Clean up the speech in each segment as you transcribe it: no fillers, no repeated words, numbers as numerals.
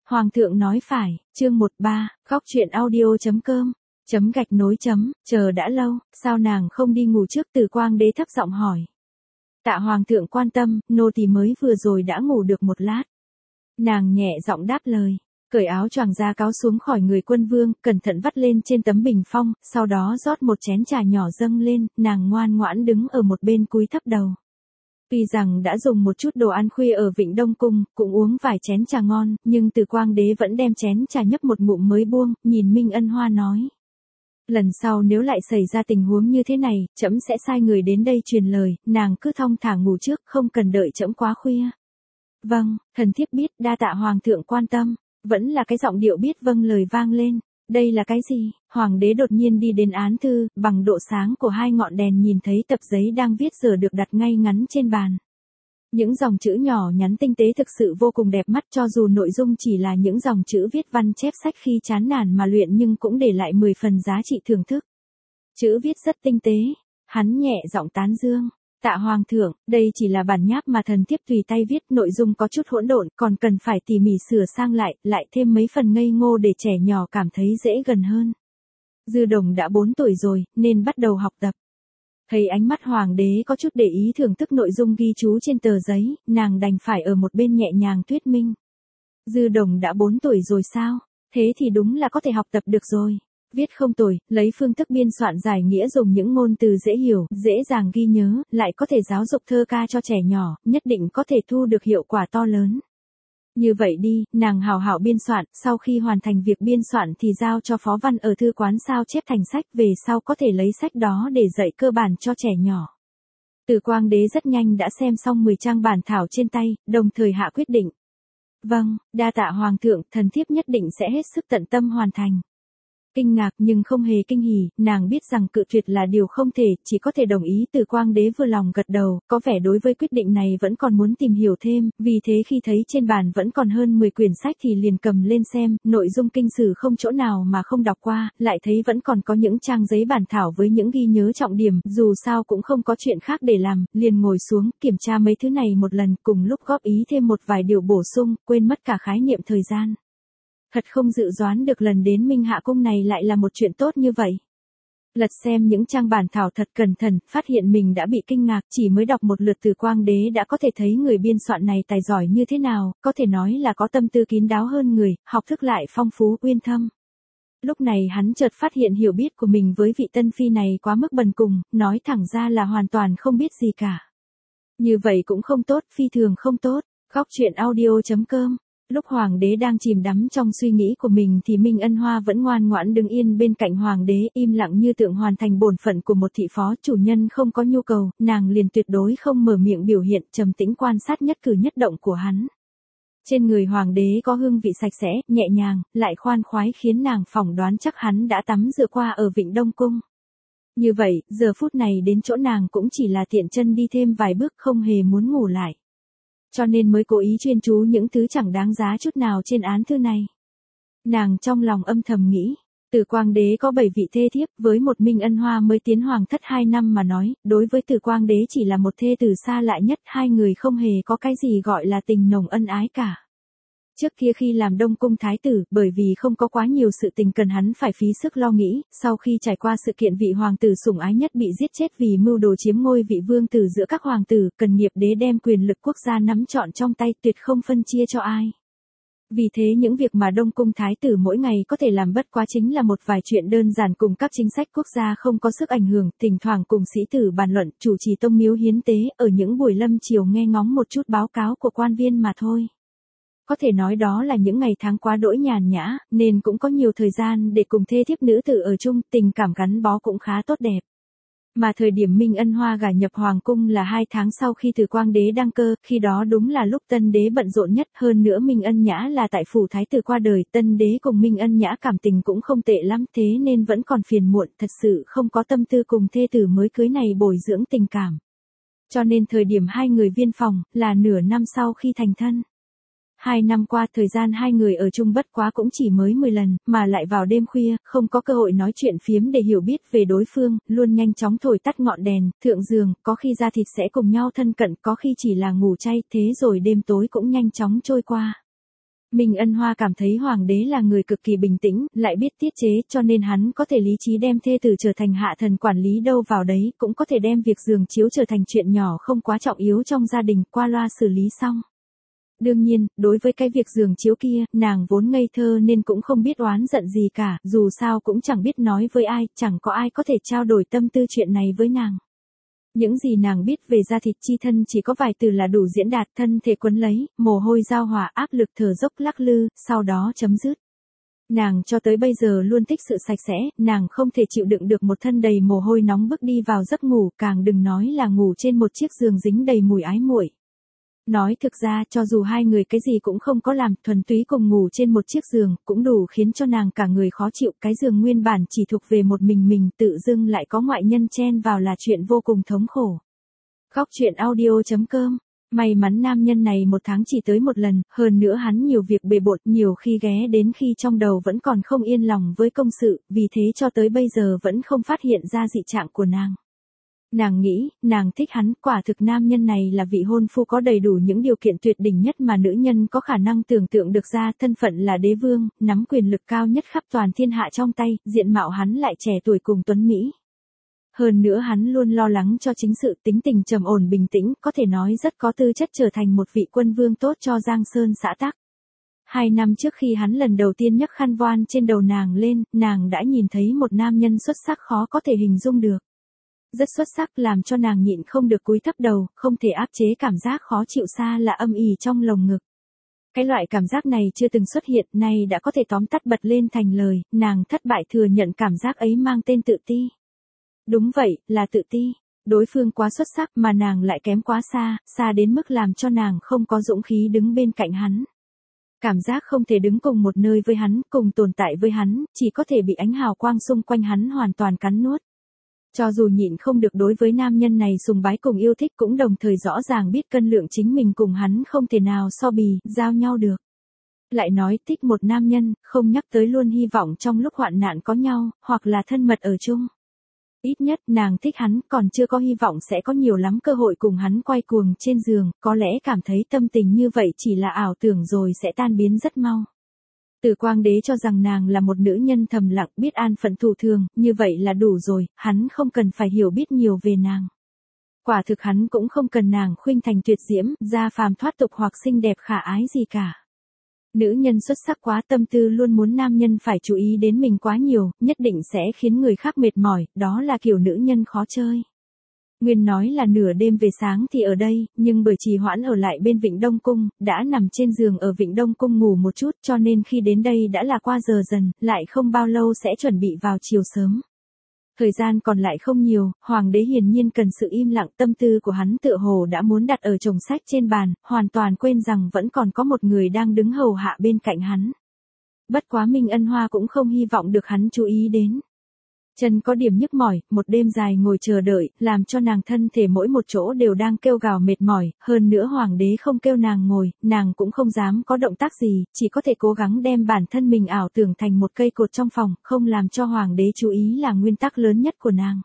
Hoàng thượng nói phải, chương 13, góc truyện audio.com, chờ đã lâu, sao nàng không đi ngủ trước? Từ Quang Đế thấp giọng hỏi. Tạ Hoàng thượng quan tâm, nô tỳ mới vừa rồi đã ngủ được một lát. Nàng nhẹ giọng đáp lời, cởi áo choàng ra cáo xuống khỏi người quân vương, cẩn thận vắt lên trên tấm bình phong, sau đó rót một chén trà nhỏ dâng lên, nàng ngoan ngoãn đứng ở một bên cúi thấp đầu. Tuy rằng đã dùng một chút đồ ăn khuya ở Vịnh Đông Cung, cũng uống vài chén trà ngon, nhưng Từ Quang Đế vẫn đem chén trà nhấp một ngụm mới buông, nhìn Minh Ân Hoa nói. Lần sau nếu lại xảy ra tình huống như thế này, trẫm sẽ sai người đến đây truyền lời, nàng cứ thong thả ngủ trước, không cần đợi trẫm quá khuya. Vâng, thần thiếp biết, đa tạ Hoàng thượng quan tâm, vẫn là cái giọng điệu biết vâng lời vang lên. Đây là cái gì? Hoàng đế đột nhiên đi đến án thư, bằng độ sáng của hai ngọn đèn nhìn thấy tập giấy đang viết giờ được đặt ngay ngắn trên bàn. Những dòng chữ nhỏ nhắn tinh tế thực sự vô cùng đẹp mắt, cho dù nội dung chỉ là những dòng chữ viết văn chép sách khi chán nản mà luyện nhưng cũng để lại 10 phần giá trị thưởng thức. Chữ viết rất tinh tế, hắn nhẹ giọng tán dương. Tạ Hoàng thượng, đây chỉ là bản nháp mà thần thiếp tùy tay viết, nội dung có chút hỗn độn, còn cần phải tỉ mỉ sửa sang lại thêm mấy phần ngây ngô để trẻ nhỏ cảm thấy dễ gần hơn. Dư Đồng đã 4 tuổi rồi, nên bắt đầu học tập. Thấy ánh mắt Hoàng đế có chút để ý thưởng thức nội dung ghi chú trên tờ giấy, nàng đành phải ở một bên nhẹ nhàng thuyết minh. Dư Đồng đã 4 tuổi rồi sao? Thế thì đúng là có thể học tập được rồi. Viết không tồi, lấy phương thức biên soạn giải nghĩa dùng những ngôn từ dễ hiểu, dễ dàng ghi nhớ, lại có thể giáo dục thơ ca cho trẻ nhỏ, nhất định có thể thu được hiệu quả to lớn. Như vậy đi, nàng hào hảo biên soạn, sau khi hoàn thành việc biên soạn thì giao cho phó văn ở thư quán sao chép thành sách, về sau có thể lấy sách đó để dạy cơ bản cho trẻ nhỏ. Từ Quang Đế rất nhanh đã xem xong 10 trang bản thảo trên tay, đồng thời hạ quyết định. Vâng, đa tạ Hoàng thượng, thần thiếp nhất định sẽ hết sức tận tâm hoàn thành. Kinh ngạc nhưng không hề kinh hỉ, nàng biết rằng cự tuyệt là điều không thể, chỉ có thể đồng ý. Từ Quang Đế vừa lòng gật đầu, có vẻ đối với quyết định này vẫn còn muốn tìm hiểu thêm, vì thế khi thấy trên bàn vẫn còn hơn 10 quyển sách thì liền cầm lên xem, nội dung kinh sử không chỗ nào mà không đọc qua, lại thấy vẫn còn có những trang giấy bản thảo với những ghi nhớ trọng điểm, dù sao cũng không có chuyện khác để làm, liền ngồi xuống, kiểm tra mấy thứ này một lần, cùng lúc góp ý thêm một vài điều bổ sung, quên mất cả khái niệm thời gian. Thật không dự đoán được lần đến Minh Hạ Cung này lại là một chuyện tốt như vậy. Lật xem những trang bản thảo thật cẩn thận, phát hiện mình đã bị kinh ngạc, chỉ mới đọc một lượt Từ Quang Đế đã có thể thấy người biên soạn này tài giỏi như thế nào, có thể nói là có tâm tư kín đáo hơn người, học thức lại phong phú uyên thâm. Lúc này hắn chợt phát hiện hiểu biết của mình với vị tân phi này quá mức bần cùng, nói thẳng ra là hoàn toàn không biết gì cả. Như vậy cũng không tốt, phi thường không tốt. Góc truyện audio.com. Lúc Hoàng đế đang chìm đắm trong suy nghĩ của mình thì Minh Ân Hoa vẫn ngoan ngoãn đứng yên bên cạnh Hoàng đế, im lặng như tượng hoàn thành bổn phận của một thị phó. Chủ nhân không có nhu cầu, nàng liền tuyệt đối không mở miệng biểu hiện, trầm tĩnh quan sát nhất cử nhất động của hắn. Trên người Hoàng đế có hương vị sạch sẽ, nhẹ nhàng, lại khoan khoái khiến nàng phỏng đoán chắc hắn đã tắm rửa qua ở Vịnh Đông Cung. Như vậy, giờ phút này đến chỗ nàng cũng chỉ là tiện chân đi thêm vài bước, không hề muốn ngủ lại. Cho nên mới cố ý chuyên chú những thứ chẳng đáng giá chút nào trên án thư này. Nàng trong lòng âm thầm nghĩ, Từ Quang Đế có 7 vị thê thiếp, với một Minh Ân Hoa mới tiến hoàng thất 2 năm mà nói, đối với Từ Quang Đế chỉ là một thê tử xa lạ nhất, hai người không hề có cái gì gọi là tình nồng ân ái cả. Trước kia khi làm Đông Cung thái tử, bởi vì không có quá nhiều sự tình cần hắn phải phí sức lo nghĩ, sau khi trải qua sự kiện vị hoàng tử sủng ái nhất bị giết chết vì mưu đồ chiếm ngôi vị vương tử giữa các hoàng tử, cần nghiệp đế đem quyền lực quốc gia nắm trọn trong tay, tuyệt không phân chia cho ai. Vì thế những việc mà Đông Cung thái tử mỗi ngày có thể làm bất quá chính là một vài chuyện đơn giản cùng các chính sách quốc gia không có sức ảnh hưởng, thỉnh thoảng cùng sĩ tử bàn luận, chủ trì tông miếu hiến tế, ở những buổi lâm chiều nghe ngóng một chút báo cáo của quan viên mà thôi. Có thể nói đó là những ngày tháng quá đỗi nhàn nhã, nên cũng có nhiều thời gian để cùng thê thiếp nữ tử ở chung, tình cảm gắn bó cũng khá tốt đẹp. Mà thời điểm Minh Ân Hoa gả nhập hoàng cung là 2 tháng sau khi Từ Quang Đế đăng cơ, khi đó đúng là lúc tân đế bận rộn nhất, hơn nữa Minh Ân Nhã là tại phủ thái tử qua đời, tân đế cùng Minh Ân Nhã cảm tình cũng không tệ lắm, thế nên vẫn còn phiền muộn, thật sự không có tâm tư cùng thê tử mới cưới này bồi dưỡng tình cảm. Cho nên thời điểm hai người viên phòng, là nửa năm sau khi thành thân. 2 năm qua thời gian hai người ở chung bất quá cũng chỉ mới 10 lần, mà lại vào đêm khuya, không có cơ hội nói chuyện phiếm để hiểu biết về đối phương, luôn nhanh chóng thổi tắt ngọn đèn, thượng giường, có khi da thịt sẽ cùng nhau thân cận, có khi chỉ là ngủ chay, thế rồi đêm tối cũng nhanh chóng trôi qua. Minh Ân Hoa cảm thấy hoàng đế là người cực kỳ bình tĩnh, lại biết tiết chế, cho nên hắn có thể lý trí đem thê tử trở thành hạ thần quản lý đâu vào đấy, cũng có thể đem việc giường chiếu trở thành chuyện nhỏ không quá trọng yếu trong gia đình, qua loa xử lý xong. Đương nhiên, đối với cái việc giường chiếu kia, nàng vốn ngây thơ nên cũng không biết oán giận gì cả, dù sao cũng chẳng biết nói với ai, chẳng có ai có thể trao đổi tâm tư chuyện này với nàng. Những gì nàng biết về da thịt chi thân chỉ có vài từ là đủ diễn đạt, thân thể quấn lấy, mồ hôi giao hòa, áp lực thở dốc lắc lư, sau đó chấm dứt. Nàng cho tới bây giờ luôn thích sự sạch sẽ, nàng không thể chịu đựng được một thân đầy mồ hôi nóng bức đi vào giấc ngủ, càng đừng nói là ngủ trên một chiếc giường dính đầy mùi ái muội. Nói thực ra, cho dù hai người cái gì cũng không có làm, thuần túy cùng ngủ trên một chiếc giường, cũng đủ khiến cho nàng cả người khó chịu, cái giường nguyên bản chỉ thuộc về một mình, tự dưng lại có ngoại nhân chen vào là chuyện vô cùng thống khổ. Khóc chuyện audio.com. May mắn nam nhân này một tháng chỉ tới một lần, hơn nữa hắn nhiều việc bề bộn, nhiều khi ghé đến khi trong đầu vẫn còn không yên lòng với công sự, vì thế cho tới bây giờ vẫn không phát hiện ra dị trạng của nàng. Nàng nghĩ, nàng thích hắn, quả thực nam nhân này là vị hôn phu có đầy đủ những điều kiện tuyệt đỉnh nhất mà nữ nhân có khả năng tưởng tượng được ra, thân phận là đế vương, nắm quyền lực cao nhất khắp toàn thiên hạ trong tay, diện mạo hắn lại trẻ tuổi cùng tuấn Mỹ. Hơn nữa hắn luôn lo lắng cho chính sự, tính tình trầm ổn bình tĩnh, có thể nói rất có tư chất trở thành một vị quân vương tốt cho Giang Sơn xã tắc. 2 năm trước khi hắn lần đầu tiên nhấc khăn voan trên đầu nàng lên, nàng đã nhìn thấy một nam nhân xuất sắc khó có thể hình dung được. Rất xuất sắc làm cho nàng nhịn không được cúi thấp đầu, không thể áp chế cảm giác khó chịu xa là âm ỉ trong lồng ngực. Cái loại cảm giác này chưa từng xuất hiện, nay đã có thể tóm tắt bật lên thành lời, nàng thất bại thừa nhận cảm giác ấy mang tên tự ti. Đúng vậy, là tự ti. Đối phương quá xuất sắc mà nàng lại kém quá xa, xa đến mức làm cho nàng không có dũng khí đứng bên cạnh hắn. Cảm giác không thể đứng cùng một nơi với hắn, cùng tồn tại với hắn, chỉ có thể bị ánh hào quang xung quanh hắn hoàn toàn cắn nuốt. Cho dù nhịn không được đối với nam nhân này sùng bái cùng yêu thích cũng đồng thời rõ ràng biết cân lượng chính mình cùng hắn không thể nào so bì, giao nhau được. Lại nói thích một nam nhân, không nhắc tới luôn hy vọng trong lúc hoạn nạn có nhau, hoặc là thân mật ở chung. Ít nhất nàng thích hắn, còn chưa có hy vọng sẽ có nhiều lắm cơ hội cùng hắn quay cuồng trên giường, có lẽ cảm thấy tâm tình như vậy chỉ là ảo tưởng rồi sẽ tan biến rất mau. Từ Quang Đế cho rằng nàng là một nữ nhân thầm lặng biết an phận thủ thường, như vậy là đủ rồi, hắn không cần phải hiểu biết nhiều về nàng. Quả thực hắn cũng không cần nàng khuynh thành tuyệt diễm, gia phàm thoát tục hoặc xinh đẹp khả ái gì cả. Nữ nhân xuất sắc quá tâm tư luôn muốn nam nhân phải chú ý đến mình quá nhiều, nhất định sẽ khiến người khác mệt mỏi, đó là kiểu nữ nhân khó chơi. Nguyên nói là nửa đêm về sáng thì ở đây, nhưng bởi trì hoãn ở lại bên Vịnh Đông Cung, đã nằm trên giường ở Vịnh Đông Cung ngủ một chút cho nên khi đến đây đã là qua giờ dần, lại không bao lâu sẽ chuẩn bị vào chiều sớm. Thời gian còn lại không nhiều, Hoàng đế hiển nhiên cần sự im lặng, tâm tư của hắn tựa hồ đã muốn đặt ở chồng sách trên bàn, hoàn toàn quên rằng vẫn còn có một người đang đứng hầu hạ bên cạnh hắn. Bất quá Minh Ân Hoa cũng không hy vọng được hắn chú ý đến. Chân có điểm nhức mỏi, một đêm dài ngồi chờ đợi, làm cho nàng thân thể mỗi một chỗ đều đang kêu gào mệt mỏi, hơn nữa hoàng đế không kêu nàng ngồi, nàng cũng không dám có động tác gì, chỉ có thể cố gắng đem bản thân mình ảo tưởng thành một cây cột trong phòng, không làm cho hoàng đế chú ý là nguyên tắc lớn nhất của nàng.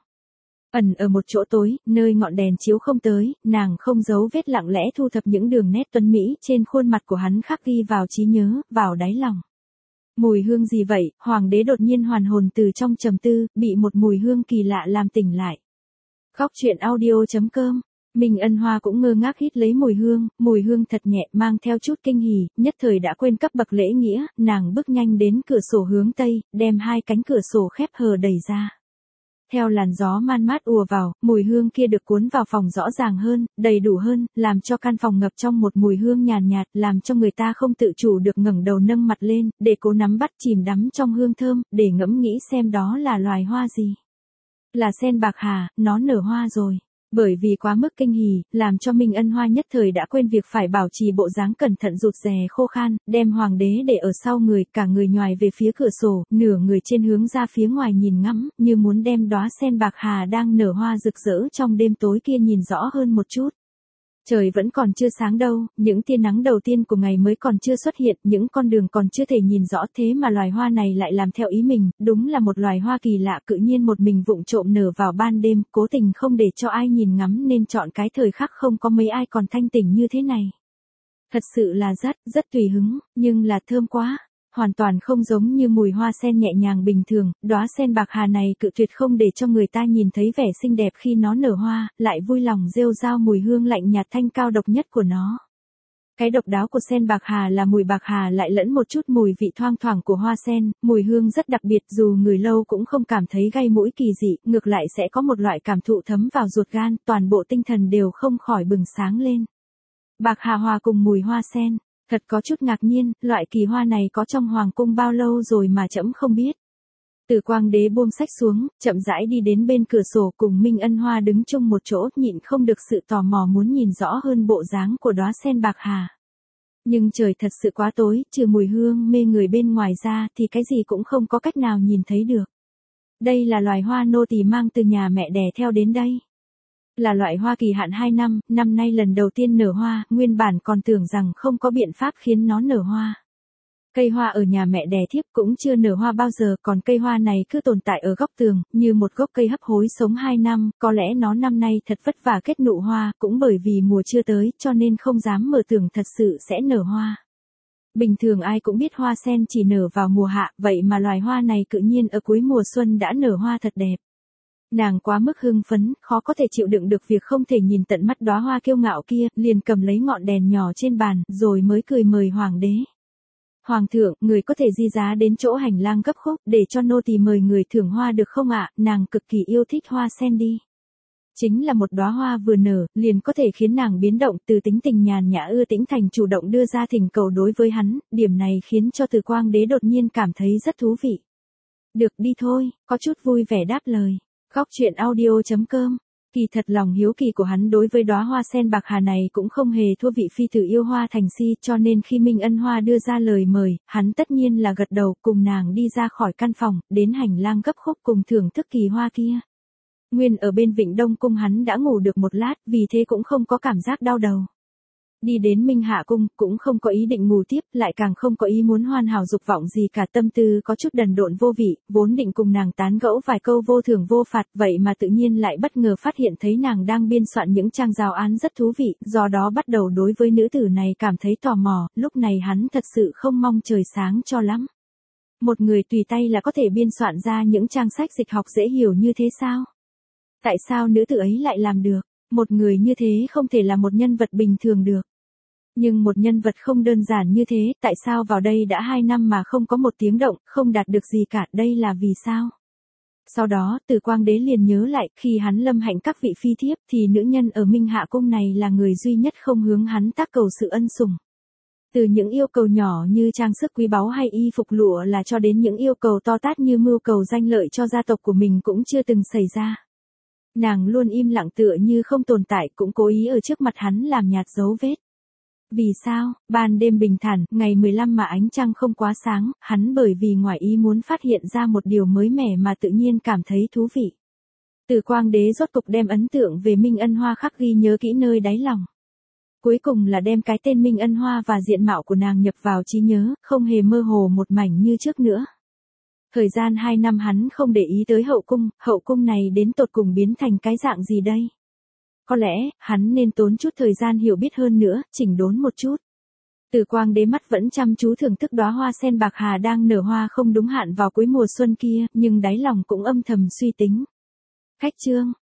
Ẩn ở một chỗ tối, nơi ngọn đèn chiếu không tới, nàng không giấu vết lặng lẽ thu thập những đường nét tuấn mỹ trên khuôn mặt của hắn khắc ghi vào trí nhớ, vào đáy lòng. Mùi hương gì vậy? Hoàng đế đột nhiên hoàn hồn từ trong trầm tư, bị một mùi hương kỳ lạ làm tỉnh lại. Khóc chuyện audio.com. Minh Ân Hoa cũng ngơ ngác hít lấy mùi hương thật nhẹ mang theo chút kinh hỉ, nhất thời đã quên cấp bậc lễ nghĩa, nàng bước nhanh đến cửa sổ hướng tây, đem hai cánh cửa sổ khép hờ đẩy ra. Theo làn gió man mát ùa vào, mùi hương kia được cuốn vào phòng rõ ràng hơn, đầy đủ hơn, làm cho căn phòng ngập trong một mùi hương nhàn nhạt, làm cho người ta không tự chủ được ngẩng đầu nâng mặt lên, để cố nắm bắt chìm đắm trong hương thơm, để ngẫm nghĩ xem đó là loài hoa gì. Là sen bạc hà, nó nở hoa rồi. Bởi vì quá mức kinh hỉ, làm cho Minh Ân Hoa nhất thời đã quên việc phải bảo trì bộ dáng cẩn thận rụt rè khô khan, đem hoàng đế để ở sau người, cả người nhoài về phía cửa sổ, nửa người trên hướng ra phía ngoài nhìn ngắm, như muốn đem đóa sen bạc hà đang nở hoa rực rỡ trong đêm tối kia nhìn rõ hơn một chút. Trời vẫn còn chưa sáng đâu, những tia nắng đầu tiên của ngày mới còn chưa xuất hiện, những con đường còn chưa thể nhìn rõ, thế mà loài hoa này lại làm theo ý mình, đúng là một loài hoa kỳ lạ, tự nhiên một mình vụng trộm nở vào ban đêm, cố tình không để cho ai nhìn ngắm nên chọn cái thời khắc không có mấy ai còn thanh tỉnh như thế này. Thật sự là rất tùy hứng, nhưng là thơm quá. Hoàn toàn không giống như mùi hoa sen nhẹ nhàng bình thường, đóa sen bạc hà này cự tuyệt không để cho người ta nhìn thấy vẻ xinh đẹp khi nó nở hoa, lại vui lòng rêu rao mùi hương lạnh nhạt thanh cao độc nhất của nó. Cái độc đáo của sen bạc hà là mùi bạc hà lại lẫn một chút mùi vị thoang thoảng của hoa sen, mùi hương rất đặc biệt dù người lâu cũng không cảm thấy gây mũi kỳ dị, ngược lại sẽ có một loại cảm thụ thấm vào ruột gan, toàn bộ tinh thần đều không khỏi bừng sáng lên. Bạc hà hòa cùng mùi hoa sen, thật có chút ngạc nhiên, loại kỳ hoa này có trong hoàng cung bao lâu rồi mà trẫm không biết. Từ Quang Đế buông sách xuống, chậm rãi đi đến bên cửa sổ cùng Minh Ân Hoa đứng chung một chỗ, nhịn không được sự tò mò muốn nhìn rõ hơn bộ dáng của đóa sen bạc hà. Nhưng trời thật sự quá tối, trừ mùi hương mê người bên ngoài ra thì cái gì cũng không có cách nào nhìn thấy được. Đây là loài hoa nô tỳ mang từ nhà mẹ đẻ theo đến đây. Là loại hoa kỳ hạn 2 năm, năm nay lần đầu tiên nở hoa, nguyên bản còn tưởng rằng không có biện pháp khiến nó nở hoa. Cây hoa ở nhà mẹ đẻ thiếp cũng chưa nở hoa bao giờ, còn cây hoa này cứ tồn tại ở góc tường, như một gốc cây hấp hối sống 2 năm, có lẽ nó năm nay thật vất vả kết nụ hoa, cũng bởi vì mùa chưa tới, cho nên không dám mơ tưởng thật sự sẽ nở hoa. Bình thường ai cũng biết hoa sen chỉ nở vào mùa hạ, vậy mà loài hoa này tự nhiên ở cuối mùa xuân đã nở hoa thật đẹp. Nàng quá mức hưng phấn, khó có thể chịu đựng được việc không thể nhìn tận mắt đóa hoa kiêu ngạo kia, liền cầm lấy ngọn đèn nhỏ trên bàn, rồi mới cười mời hoàng đế. Hoàng thượng, người có thể di giá đến chỗ hành lang gấp khúc, để cho nô tỳ mời người thưởng hoa được không ạ? Nàng cực kỳ yêu thích hoa sen đi. Chính là một đóa hoa vừa nở, liền có thể khiến nàng biến động từ tính tình nhàn nhã ưa tĩnh thành chủ động đưa ra thỉnh cầu đối với hắn, điểm này khiến cho Từ Quang Đế đột nhiên cảm thấy rất thú vị. Được đi thôi, có chút vui vẻ đáp lời. Khóc chuyện audio.com. Kỳ thật lòng hiếu kỳ của hắn đối với đóa hoa sen bạc hà này cũng không hề thua vị phi tử yêu hoa thành si, cho nên khi Minh Ân Hoa đưa ra lời mời, hắn tất nhiên là gật đầu cùng nàng đi ra khỏi căn phòng, đến hành lang gấp khúc cùng thưởng thức kỳ hoa kia. Nguyên ở bên Vịnh Đông Cung hắn đã ngủ được một lát, vì thế cũng không có cảm giác đau đầu. Đi đến Minh Hạ Cung, cũng không có ý định ngủ tiếp, lại càng không có ý muốn hoàn hảo dục vọng gì cả, tâm tư có chút đần độn vô vị, vốn định cùng nàng tán gẫu vài câu vô thưởng vô phạt, vậy mà tự nhiên lại bất ngờ phát hiện thấy nàng đang biên soạn những trang giáo án rất thú vị, do đó bắt đầu đối với nữ tử này cảm thấy tò mò, lúc này hắn thật sự không mong trời sáng cho lắm. Một người tùy tay là có thể biên soạn ra những trang sách dịch học dễ hiểu như thế sao? Tại sao nữ tử ấy lại làm được? Một người như thế không thể là một nhân vật bình thường được. Nhưng một nhân vật không đơn giản như thế, tại sao vào đây đã 2 năm mà không có một tiếng động, không đạt được gì cả, đây là vì sao? Sau đó, Từ Quang Đế liền nhớ lại, khi hắn lâm hạnh các vị phi thiếp, thì nữ nhân ở Minh Hạ Cung này là người duy nhất không hướng hắn tác cầu sự ân sủng. Từ những yêu cầu nhỏ như trang sức quý báu hay y phục lụa là cho đến những yêu cầu to tát như mưu cầu danh lợi cho gia tộc của mình cũng chưa từng xảy ra. Nàng luôn im lặng tựa như không tồn tại, cũng cố ý ở trước mặt hắn làm nhạt dấu vết. Vì sao? Ban đêm bình thản, ngày 15 mà ánh trăng không quá sáng, hắn bởi vì ngoài ý muốn phát hiện ra một điều mới mẻ mà tự nhiên cảm thấy thú vị. Từ Quang Đế rốt cục đem ấn tượng về Minh Ân Hoa khắc ghi nhớ kỹ nơi đáy lòng. Cuối cùng là đem cái tên Minh Ân Hoa và diện mạo của nàng nhập vào trí nhớ, không hề mơ hồ một mảnh như trước nữa. Thời gian 2 năm hắn không để ý tới hậu cung này đến tột cùng biến thành cái dạng gì đây? Có lẽ, hắn nên tốn chút thời gian hiểu biết hơn nữa, chỉnh đốn một chút. Từ Quang Đế mắt vẫn chăm chú thưởng thức đóa hoa sen bạc hà đang nở hoa không đúng hạn vào cuối mùa xuân kia, nhưng đáy lòng cũng âm thầm suy tính. Khách chương.